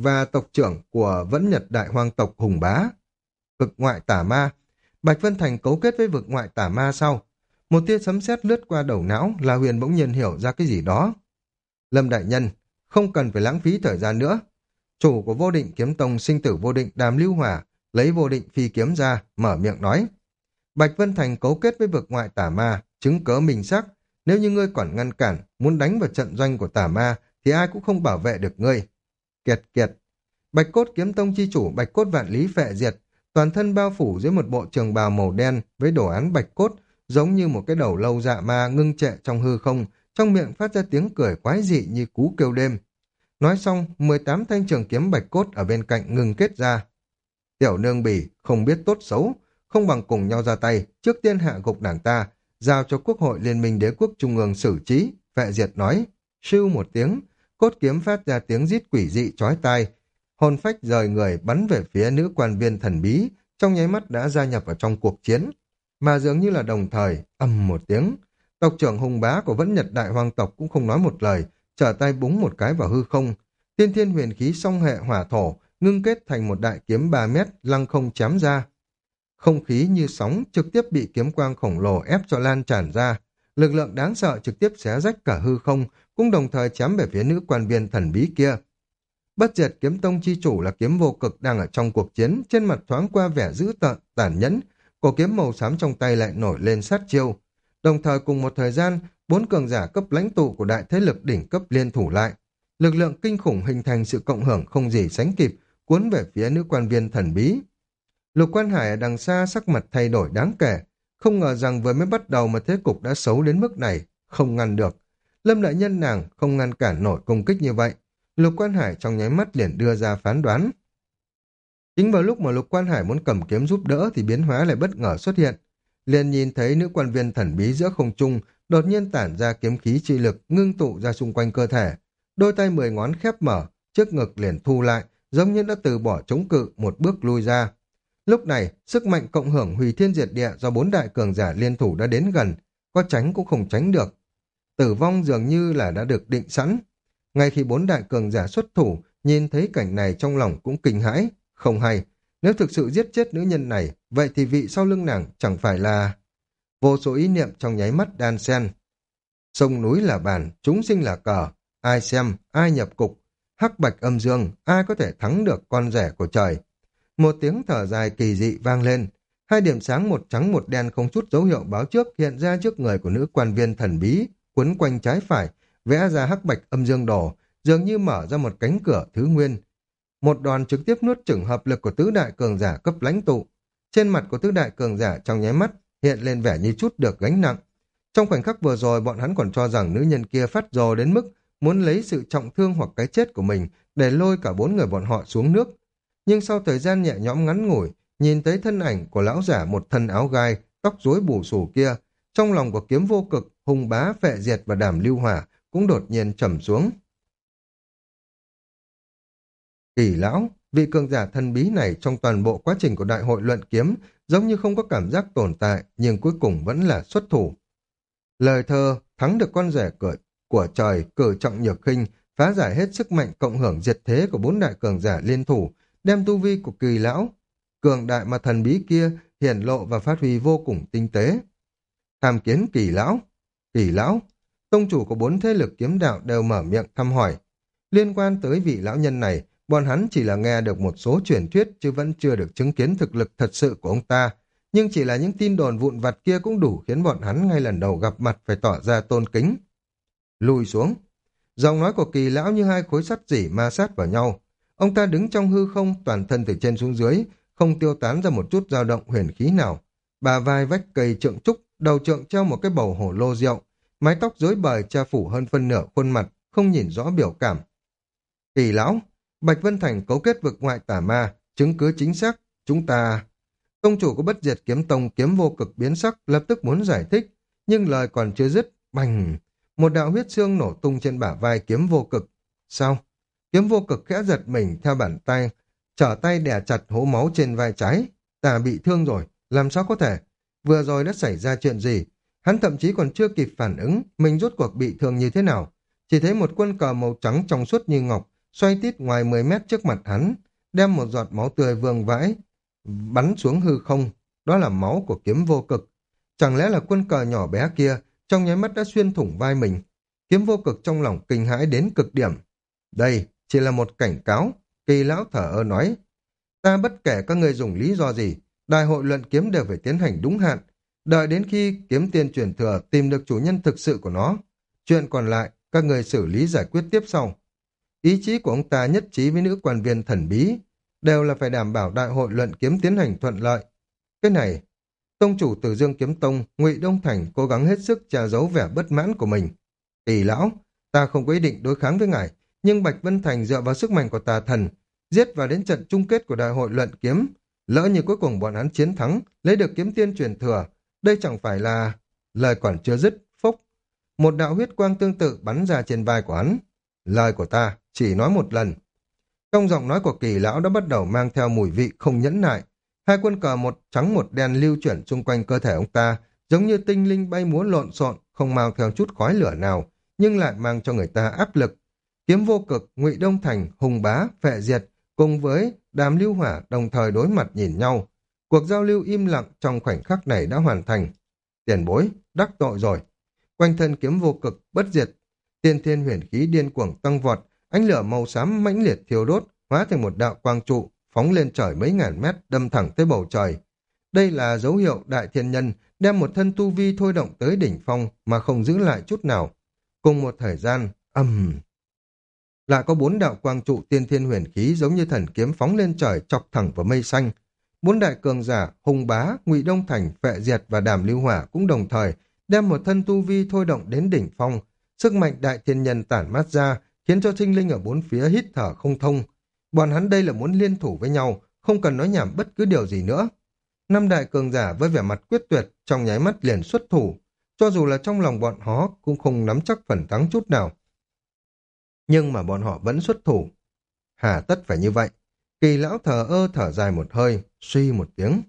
và tộc trưởng của Vẫn Nhật Đại Hoang tộc Hùng Bá. Vực ngoại tả ma. Bạch Vân Thành cấu kết với vực ngoại tả ma sau. Một tia sấm sét lướt qua đầu não, La Huyền bỗng nhiên hiểu ra cái gì đó. Lâm đại nhân, không cần phải lãng phí thời gian nữa. Chủ của Vô Định Kiếm Tông sinh tử vô định Đàm Lưu Hỏa lấy vô định phi kiếm ra, mở miệng nói. Bạch Vân Thành cấu kết với vực ngoại tả ma, chứng cớ minh xác. Nếu như ngươi còn ngăn cản, muốn đánh vào trận doanh của tả ma, thì ai cũng không bảo vệ được ngươi. Kiệt kiệt. Bạch Cốt Kiếm Tông chi chủ Bạch Cốt Vạn Lý Phệ Diệt, toàn thân bao phủ dưới một bộ trường bào màu đen với đồ án bạch cốt, giống như một cái đầu lâu dạ ma ngưng trệ trong hư không, trong miệng phát ra tiếng cười quái dị như cú kêu đêm. Nói xong, mười tám thanh trường kiếm bạch cốt ở bên cạnh ngừng kết ra. Tiểu nương bỉ, không biết tốt xấu, không bằng cùng nhau ra tay, trước tiên hạ gục đảng ta, giao cho Quốc hội Liên minh Đế quốc Trung ương xử trí. Phệ Diệt nói, sưu một tiếng, cốt kiếm phát ra tiếng rít quỷ dị chói tai, hồn phách rời người bắn về phía nữ quan viên thần bí, trong nháy mắt đã gia nhập vào trong cuộc chiến. Mà dường như là đồng thời, ầm một tiếng, tộc trưởng Hùng Bá của Vẫn Nhật Đại Hoang tộc cũng không nói một lời, trở tay búng một cái vào hư không. Tiên thiên huyền khí song hệ hỏa thổ, ngưng kết thành một đại kiếm ba mét, lăng không chém ra. Không khí như sóng trực tiếp bị kiếm quang khổng lồ ép cho lan tràn ra. Lực lượng đáng sợ trực tiếp xé rách cả hư không, cũng đồng thời chém về phía nữ quan viên thần bí kia. Bất Diệt Kiếm Tông chi chủ là Kiếm Vô Cực đang ở trong cuộc chiến, trên mặt thoáng qua vẻ dữ tợn, tàn nhẫn, cổ kiếm màu xám trong tay lại nổi lên sát chiêu. Đồng thời cùng một thời gian, bốn cường giả cấp lãnh tụ của đại thế lực đỉnh cấp liên thủ lại. Lực lượng kinh khủng hình thành sự cộng hưởng không gì sánh kịp, cuốn về phía nữ quan viên thần bí. Lục Quan Hải ở đằng xa sắc mặt thay đổi đáng kể, không ngờ rằng vừa mới bắt đầu mà thế cục đã xấu đến mức này, không ngăn được. Lâm đại nhân nàng không ngăn cản nổi công kích như vậy. Lục Quan Hải trong nháy mắt liền đưa ra phán đoán. Chính vào lúc mà Lục Quan Hải muốn cầm kiếm giúp đỡ thì biến hóa lại bất ngờ xuất hiện. Liền nhìn thấy nữ quan viên thần bí giữa không trung đột nhiên tản ra kiếm khí chi lực ngưng tụ ra xung quanh cơ thể. Đôi tay mười ngón khép mở, trước ngực liền thu lại, giống như đã từ bỏ chống cự một bước lui ra. Lúc này, sức mạnh cộng hưởng hủy thiên diệt địa do bốn đại cường giả liên thủ đã đến gần, có tránh cũng không tránh được. Tử vong dường như là đã được định sẵn. Ngay khi bốn đại cường giả xuất thủ, nhìn thấy cảnh này trong lòng cũng kinh hãi, không hay. Nếu thực sự giết chết nữ nhân này, vậy thì vị sau lưng nàng chẳng phải là... Vô số ý niệm trong nháy mắt đan xen. Sông núi là bàn, chúng sinh là cờ, ai xem, ai nhập cục, hắc bạch âm dương, ai có thể thắng được con rể của trời. Một tiếng thở dài kỳ dị vang lên, hai điểm sáng một trắng một đen không chút dấu hiệu báo trước hiện ra trước người của nữ quan viên thần bí, quấn quanh trái phải, vẽ ra hắc bạch âm dương đồ, dường như mở ra một cánh cửa thứ nguyên. Một đòn trực tiếp nuốt chửng hợp lực của tứ đại cường giả cấp lãnh tụ. Trên mặt của tứ đại cường giả trong nháy mắt hiện lên vẻ như chút được gánh nặng. Trong khoảnh khắc vừa rồi bọn hắn còn cho rằng nữ nhân kia phát rồ đến mức muốn lấy sự trọng thương hoặc cái chết của mình để lôi cả bốn người bọn họ xuống nước. Nhưng sau thời gian nhẹ nhõm ngắn ngủi, nhìn thấy thân ảnh của lão giả một thân áo gai, tóc rối bù xù kia, trong lòng của Kiếm Vô Cực, Hùng Bá, Phệ Diệt và Đàm Lưu Hỏa cũng đột nhiên trầm xuống. Kỳ lão, vị cường giả thần bí này trong toàn bộ quá trình của đại hội luận kiếm giống như không có cảm giác tồn tại, nhưng cuối cùng vẫn là xuất thủ. Lời thơ thắng được con rể của, của trời, cử trọng nhược khinh, phá giải hết sức mạnh cộng hưởng diệt thế của bốn đại cường giả liên thủ, đem tu vi của Kỳ lão, cường đại mà thần bí kia hiển lộ và phát huy vô cùng tinh tế. Tham kiến Kỳ lão, Kỳ lão, tông chủ của bốn thế lực kiếm đạo đều mở miệng thăm hỏi. Liên quan tới vị lão nhân này, bọn hắn chỉ là nghe được một số truyền thuyết chứ vẫn chưa được chứng kiến thực lực thật sự của ông ta. Nhưng chỉ là những tin đồn vụn vặt kia cũng đủ khiến bọn hắn ngay lần đầu gặp mặt phải tỏ ra tôn kính. Lùi xuống. Giọng nói của Kỳ lão như hai khối sắt rỉ ma sát vào nhau. Ông ta đứng trong hư không, toàn thân từ trên xuống dưới, không tiêu tán ra một chút dao động huyền khí nào. Bà vai vách cây trượng trúc, đầu trượng treo một cái bầu hổ lô rượu, mái tóc rối bời che phủ hơn phân nửa khuôn mặt, không nhìn rõ biểu cảm. Kỳ lão, Bạch Vân Thành cấu kết vực ngoại tả ma, chứng cứ chính xác, chúng ta... Tông chủ của Bất Diệt Kiếm Tông Kiếm Vô Cực biến sắc, lập tức muốn giải thích, nhưng lời còn chưa dứt, bành, một đạo huyết xương nổ tung trên bả vai Kiếm Vô Cực. Sao? Kiếm Vô Cực khẽ giật mình theo bàn tay, trở tay đè chặt hố máu trên vai trái. Ta bị thương rồi, làm sao có thể? Vừa rồi đã xảy ra chuyện gì? Hắn thậm chí còn chưa kịp phản ứng, mình rốt cuộc bị thương như thế nào? Chỉ thấy một quân cờ màu trắng trong suốt như ngọc, xoay tít ngoài mười mét trước mặt hắn, đem một giọt máu tươi vương vãi, bắn xuống hư không. Đó là máu của kiếm vô cực. Chẳng lẽ là quân cờ nhỏ bé kia, trong nháy mắt đã xuyên thủng vai mình. Kiếm vô cực trong lòng kinh hãi đến cực điểm. Đây chỉ là một cảnh cáo, Kỳ lão thở ơ nói. Ta bất kể các ngươi dùng lý do gì, đại hội luận kiếm đều phải tiến hành đúng hạn. Đợi đến khi kiếm tiên truyền thừa tìm được chủ nhân thực sự của nó. Chuyện còn lại, các người xử lý giải quyết tiếp sau. Ý chí của ông ta nhất trí với nữ quan viên thần bí, đều là phải đảm bảo đại hội luận kiếm tiến hành thuận lợi. Cái này, tông chủ Từ Dương Kiếm Tông, Ngụy Đông Thành cố gắng hết sức che giấu vẻ bất mãn của mình. Kỳ lão, ta không có ý định đối kháng với ngài, nhưng Bạch Vân Thành dựa vào sức mạnh của tà thần, giết vào đến trận chung kết của đại hội luận kiếm. Lỡ như cuối cùng bọn hắn chiến thắng, lấy được kiếm tiên truyền thừa, đây chẳng phải là... Lời còn chưa dứt, phốc. Một đạo huyết quang tương tự bắn ra trên vai của hắn. Lời của ta chỉ nói một lần. Trong giọng nói của Kỳ lão đã bắt đầu mang theo mùi vị không nhẫn nại. Hai quân cờ một trắng một đen lưu chuyển xung quanh cơ thể ông ta, giống như tinh linh bay múa lộn xộn, không mang theo chút khói lửa nào, nhưng lại mang cho người ta áp lực. Kiếm vô cực, Ngụy Đông Thành, Hùng Bá, Phệ Diệt cùng với Đàm Lưu Hỏa đồng thời đối mặt nhìn nhau. Cuộc giao lưu im lặng trong khoảnh khắc này đã hoàn thành. Tiền bối, đắc tội rồi. Quanh thân kiếm vô cực, bất diệt, tiên thiên huyền khí điên cuồng tăng vọt, ánh lửa màu xám mãnh liệt thiêu đốt, hóa thành một đạo quang trụ, phóng lên trời mấy ngàn mét, đâm thẳng tới bầu trời. Đây là dấu hiệu đại thiên nhân đem một thân tu vi thôi động tới đỉnh phong mà không giữ lại chút nào. Cùng một thời gian, ầm... Um, lại có bốn đạo quang trụ tiên thiên huyền khí giống như thần kiếm phóng lên trời chọc thẳng vào mây xanh. Bốn đại cường giả, Hùng Bá, Ngụy Đông Thành, Phệ Diệt và Đàm Lưu Hỏa cũng đồng thời đem một thân tu vi thôi động đến đỉnh phong. Sức mạnh đại thiên nhân tản mát ra, khiến cho sinh linh ở bốn phía hít thở không thông. Bọn hắn đây là muốn liên thủ với nhau, không cần nói nhảm bất cứ điều gì nữa. Năm đại cường giả với vẻ mặt quyết tuyệt, trong nháy mắt liền xuất thủ. Cho dù là trong lòng bọn họ cũng không nắm chắc phần thắng chút nào. Nhưng mà bọn họ vẫn xuất thủ. Hà tất phải như vậy. Kỳ lão thờ ơ thở dài một hơi, suy một tiếng.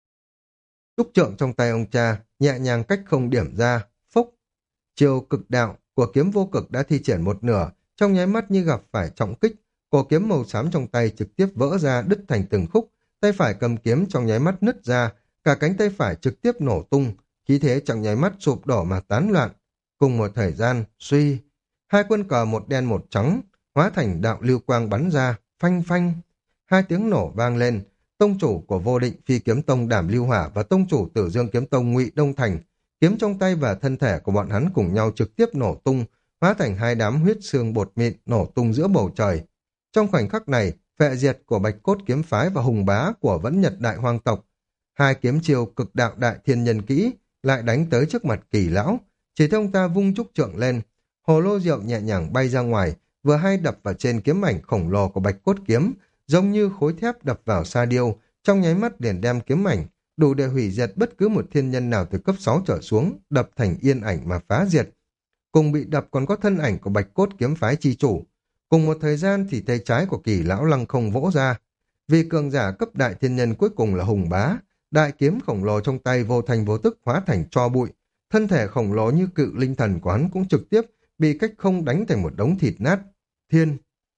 Trúc trượng trong tay ông cha, nhẹ nhàng cách không điểm ra, phốc. Chiều cực đạo của kiếm vô cực đã thi triển một nửa, trong nháy mắt như gặp phải trọng kích. Cổ kiếm màu xám trong tay trực tiếp vỡ ra đứt thành từng khúc, tay phải cầm kiếm trong nháy mắt nứt ra, cả cánh tay phải trực tiếp nổ tung, khí thế trong nháy mắt sụp đổ mà tán loạn. Cùng một thời gian, suy, hai quân cờ một đen một trắng, hóa thành đạo lưu quang bắn ra, phanh phanh. Hai tiếng nổ vang lên, tông chủ của Vô Định Phi Kiếm Tông Đàm Lưu Hỏa và tông chủ Tử Dương Kiếm Tông Ngụy Đông Thành, kiếm trong tay và thân thể của bọn hắn cùng nhau trực tiếp nổ tung, hóa thành hai đám huyết xương bột mịn nổ tung giữa bầu trời. Trong khoảnh khắc này, Phệ Diệt của Bạch Cốt Kiếm Phái và Hùng Bá của Vẫn Nhật Đại Hoang Tộc, hai kiếm chiêu cực đạo đại thiên nhân kỹ, lại đánh tới trước mặt Kỳ lão. Chỉ thấy ông ta vung trúc trượng lên, hồ lô rượu nhẹ nhàng bay ra ngoài, vừa hay đập vào trên kiếm ảnh khổng lồ của Bạch Cốt Kiếm, giống như khối thép đập vào sa điêu, trong nháy mắt liền đem kiếm ảnh, đủ để hủy diệt bất cứ một thiên nhân nào từ cấp sáu trở xuống, đập thành yên ảnh mà phá diệt. Cùng bị đập còn có thân ảnh của Bạch Cốt Kiếm Phái chi chủ. Cùng một thời gian thì tay trái của Kỳ lão lăng không vỗ ra. Vì cường giả cấp đại thiên nhân cuối cùng là Hùng Bá, đại kiếm khổng lồ trong tay vô thành vô tức hóa thành tro bụi. Thân thể khổng lồ như cự linh thần của hắn cũng trực tiếp bị cách không đánh thành một đống thịt nát. Thiên!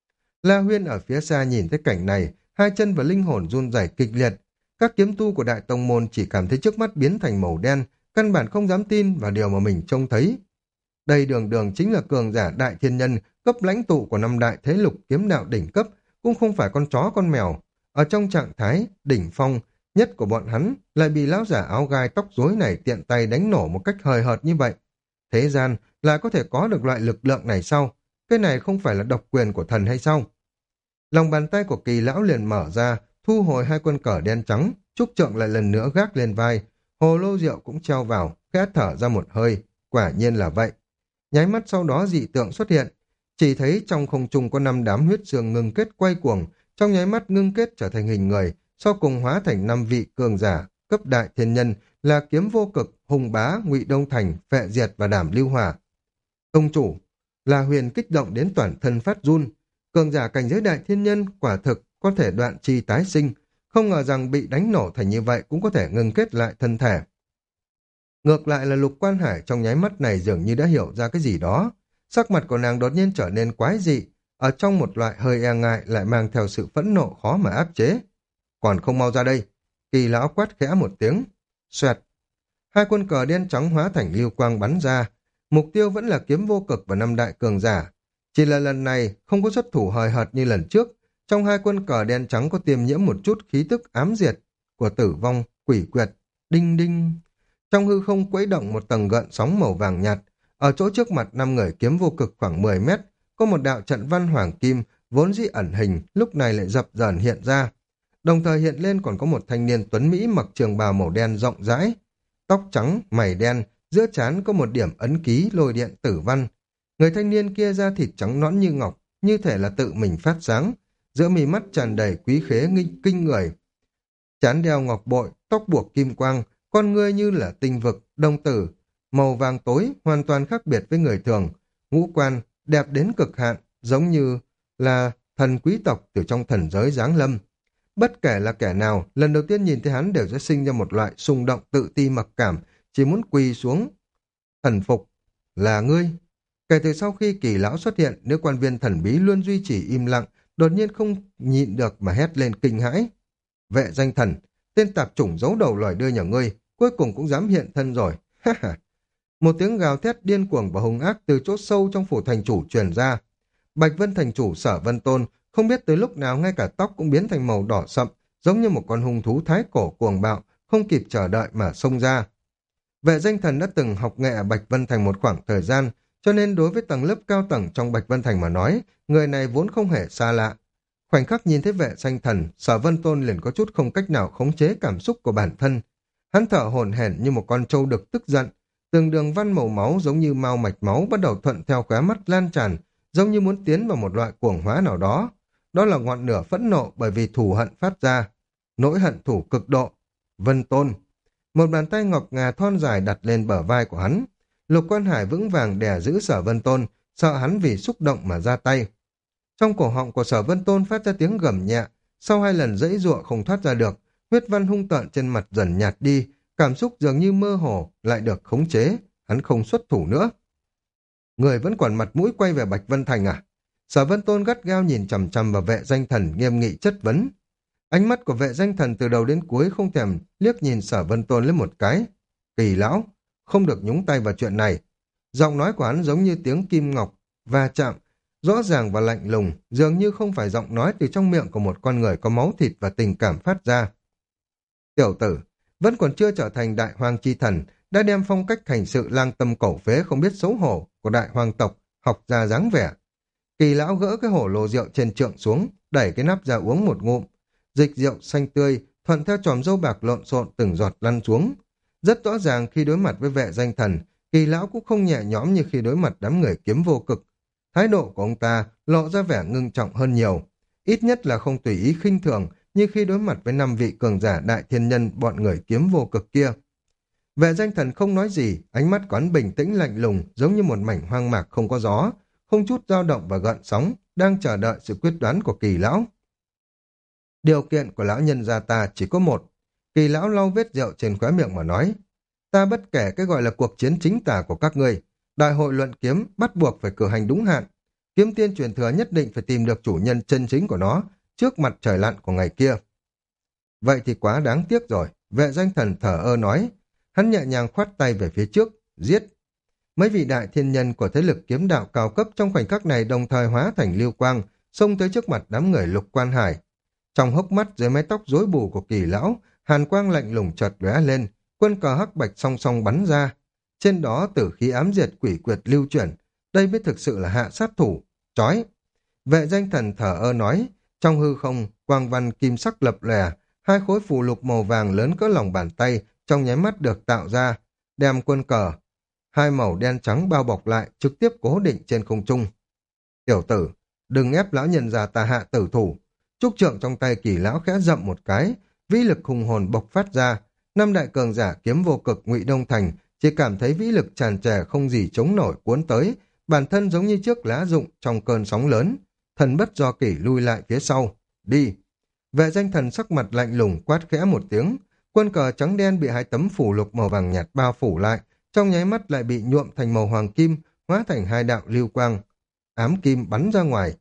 La Huyên ở phía xa nhìn thấy cảnh này, hai chân và linh hồn run rẩy kịch liệt. Các kiếm tu của Đại Tông Môn chỉ cảm thấy trước mắt biến thành màu đen, căn bản không dám tin vào điều mà mình trông thấy. Đây đường đường chính là cường giả đại thiên nhân, cấp lãnh tụ của năm đại thế lục kiếm đạo đỉnh cấp, cũng không phải con chó con mèo. Ở trong trạng thái đỉnh phong nhất của bọn hắn lại bị lão giả áo gai tóc rối này tiện tay đánh nổ một cách hời hợt như vậy. Thế gian lại có thể có được loại lực lượng này sao? Cái này không phải là độc quyền của thần hay sao? Lòng bàn tay của Kỳ lão liền mở ra, thu hồi hai quân cờ đen trắng, trúc trượng lại lần nữa gác lên vai, hồ lô rượu cũng treo vào, khẽ thở ra một hơi, quả nhiên là vậy. Nháy mắt sau đó dị tượng xuất hiện, chỉ thấy trong không trung có năm đám huyết xương ngưng kết quay cuồng, trong nháy mắt ngưng kết trở thành hình người, sau cùng hóa thành năm vị cường giả cấp đại thiên nhân là Kiếm Vô Cực, Hùng Bá, Ngụy Đông Thành, Phệ Diệt và Đàm Lưu Hỏa. Tông chủ, La Huyền kích động đến toàn thân phát run, cường giả cảnh giới đại thiên nhân quả thực có thể đoạn chi tái sinh, không ngờ rằng bị đánh nổ thành như vậy cũng có thể ngưng kết lại thân thể. Ngược lại là Lục Quan Hải trong nháy mắt này dường như đã hiểu ra cái gì đó. Sắc mặt của nàng đột nhiên trở nên quái dị, ở trong một loại hơi e ngại lại mang theo sự phẫn nộ khó mà áp chế. Còn không mau ra đây! Kỳ lão quát khẽ một tiếng. Xoẹt! Hai quân cờ đen trắng hóa thành lưu quang bắn ra. Mục tiêu vẫn là kiếm vô cực và năm đại cường giả. Chỉ là lần này không có xuất thủ hời hợt như lần trước. Trong hai quân cờ đen trắng có tiêm nhiễm một chút khí tức ám diệt của tử vong, quỷ quyệt. Đinh đinh! Trong hư không quấy động một tầng gợn sóng màu vàng nhạt. Ở chỗ trước mặt năm người kiếm vô cực khoảng mười mét, có một đạo trận văn hoàng kim vốn dĩ ẩn hình, lúc này lại dập dờn hiện ra. Đồng thời hiện lên còn có một thanh niên tuấn Mỹ mặc trường bào màu đen rộng rãi, tóc trắng, mày đen, giữa trán có một điểm ấn ký lôi điện tử văn. Người thanh niên kia da thịt trắng nõn như ngọc, như thể là tự mình phát sáng, giữa mí mắt tràn đầy quý khế nghinh kinh người. Trán đeo ngọc bội, tóc buộc kim quang, con ngươi như là tinh vực, đồng tử, màu vàng tối, hoàn toàn khác biệt với người thường. Ngũ quan, đẹp đến cực hạn, giống như là thần quý tộc từ trong thần giới giáng lâm. Bất kể là kẻ nào, lần đầu tiên nhìn thấy hắn đều sẽ sinh ra một loại xung động tự ti mặc cảm, chỉ muốn quỳ xuống. Thần phục, là ngươi. Kể từ sau khi Kỳ lão xuất hiện, nữ quan viên thần bí luôn duy trì im lặng, đột nhiên không nhịn được mà hét lên kinh hãi. Vệ danh thần, tên tạp chủng giấu đầu lòi đưa nhà ngươi, cuối cùng cũng dám hiện thân rồi. Ha ha. Một tiếng gào thét điên cuồng và hung ác từ chỗ sâu trong phủ thành chủ truyền ra. Bạch Vân thành chủ Sở Vân Tôn không biết tới lúc nào ngay cả tóc cũng biến thành màu đỏ sậm, giống như một con hung thú thái cổ cuồng bạo, không kịp chờ đợi mà xông ra. Vệ danh thần đã từng học nghệ ở Bạch Vân thành một khoảng thời gian, cho nên đối với tầng lớp cao tầng trong Bạch Vân thành mà nói, người này vốn không hề xa lạ. Khoảnh khắc nhìn thấy vệ danh thần, Sở Vân Tôn liền có chút không cách nào khống chế cảm xúc của bản thân. Hắn thở hổn hển như một con trâu được tức giận, từng đường văn màu máu giống như mao mạch máu bắt đầu thuận theo khóe mắt lan tràn, giống như muốn tiến vào một loại cuồng hóa nào đó. Đó là ngọn lửa phẫn nộ bởi vì thù hận phát ra. Nỗi hận thù cực độ. Vân Tôn. Một bàn tay ngọc ngà thon dài đặt lên bờ vai của hắn. Lục Quan Hải vững vàng đè giữ Sở Vân Tôn, sợ hắn vì xúc động mà ra tay. Trong cổ họng của Sở Vân Tôn phát ra tiếng gầm nhẹ, sau hai lần giãy giụa không thoát ra được, huyết văn hung tợn trên mặt dần nhạt đi, cảm xúc dường như mơ hồ lại được khống chế, hắn không xuất thủ nữa. Người vẫn còn mặt mũi quay về Bạch Vân Thành à? Sở Vân Tôn gắt gao nhìn chằm chằm vào vệ danh thần nghiêm nghị chất vấn. Ánh mắt của vệ danh thần từ đầu đến cuối không thèm liếc nhìn Sở Vân Tôn lên một cái. Kỳ lão, không được nhúng tay vào chuyện này. Giọng nói của hắn giống như tiếng kim ngọc va chạm, rõ ràng và lạnh lùng, dường như không phải giọng nói từ trong miệng của một con người có máu thịt và tình cảm phát ra. Tiểu tử, vẫn còn chưa trở thành đại hoàng chi thần, đã đem phong cách hành sự lang tâm cổ phế không biết xấu hổ của đại hoàng tộc học ra dáng vẻ. Kỳ lão gỡ cái hổ lô rượu trên trượng xuống, đẩy cái nắp ra uống một ngụm. Dịch rượu xanh tươi, thuận theo chòm râu bạc lộn xộn từng giọt lăn xuống. Rất rõ ràng khi đối mặt với vệ danh thần, Kỳ lão cũng không nhẹ nhõm như khi đối mặt đám người kiếm vô cực. Thái độ của ông ta lộ ra vẻ ngưng trọng hơn nhiều. Ít nhất là không tùy ý khinh thường như khi đối mặt với năm vị cường giả đại thiên nhân bọn người kiếm vô cực kia. Vệ danh thần không nói gì, ánh mắt của hắn bình tĩnh lạnh lùng giống như một mảnh hoang mạc không có gió, không chút dao động và gợn sóng, đang chờ đợi sự quyết đoán của Kỳ lão. Điều kiện của lão nhân gia ta chỉ có một. Kỳ lão lau vết rượu trên khóe miệng mà nói, ta bất kể cái gọi là cuộc chiến chính tả của các ngươi, đại hội luận kiếm bắt buộc phải cử hành đúng hạn. Kiếm tiên truyền thừa nhất định phải tìm được chủ nhân chân chính của nó trước mặt trời lặn của ngày kia. Vậy thì quá đáng tiếc rồi, vệ danh thần thở ơ nói. Hắn nhẹ nhàng khoát tay về phía trước, giết. Mấy vị đại thiên nhân của thế lực kiếm đạo cao cấp trong khoảnh khắc này đồng thời hóa thành lưu quang, xông tới trước mặt đám người Lục Quan Hải. Trong hốc mắt dưới mái tóc rối bù của Kỳ lão, hàn quang lạnh lùng chợt lóe lên, quân cờ hắc bạch song song bắn ra. Trên đó tử khí ám diệt quỷ quyệt lưu chuyển, đây mới thực sự là hạ sát thủ. Chói! Vệ danh thần thở ơ nói, trong hư không, quang văn kim sắc lập lòe, hai khối phù lục màu vàng lớn cỡ lòng bàn tay trong nháy mắt được tạo ra, đem quân cờ hai màu đen trắng bao bọc lại, trực tiếp cố định trên không trung. Tiểu tử, đừng ép lão nhân già ta hạ tử thủ. Trúc trượng trong tay Kỳ lão khẽ dậm một cái, vĩ lực hùng hồn bộc phát ra. Năm đại cường giả kiếm vô cực Ngụy Đông Thành chỉ cảm thấy vĩ lực tràn trề không gì chống nổi cuốn tới, bản thân giống như chiếc lá rụng trong cơn sóng lớn. Thần bất do kỷ lui lại phía sau. Đi! Vệ danh thần sắc mặt lạnh lùng quát khẽ một tiếng. Quân cờ trắng đen bị hai tấm phủ lục màu vàng nhạt bao phủ lại, trong nháy mắt lại bị nhuộm thành màu hoàng kim, hóa thành hai đạo lưu quang. Ám kim bắn ra ngoài.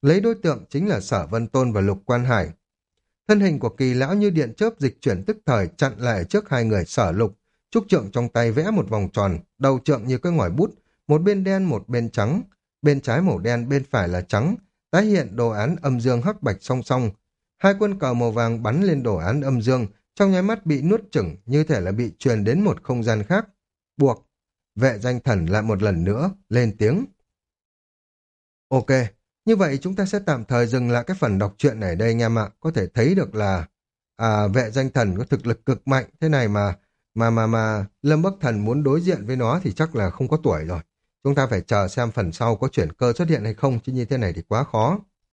lấy đối tượng chính là Sở Vân Tôn và Lục Quan Hải. Thân hình của Kỳ lão như điện chớp dịch chuyển tức thời chặn lại trước hai người Sở Lục, trúc trượng trong tay vẽ một vòng tròn, đầu trượng như cái ngòi bút, một bên đen một bên trắng, bên trái màu đen bên phải là trắng, tái hiện đồ án âm dương hắc bạch song song. Hai quân cờ màu vàng bắn lên đồ án âm dương, trong nháy mắt bị nuốt chửng như thể là bị truyền đến một không gian khác. Buộc, vệ danh thần lại một lần nữa, lên tiếng. Ok, như vậy chúng ta sẽ tạm thời dừng lại cái phần đọc truyện này ở đây anh em ạ. Có thể thấy được là à, vệ danh thần có thực lực cực mạnh thế này mà mà mà mà Lâm Bắc Thần muốn đối diện với nó thì chắc là không có tuổi rồi. Chúng ta phải chờ xem phần sau có chuyển cơ xuất hiện hay không chứ như thế này thì quá khó.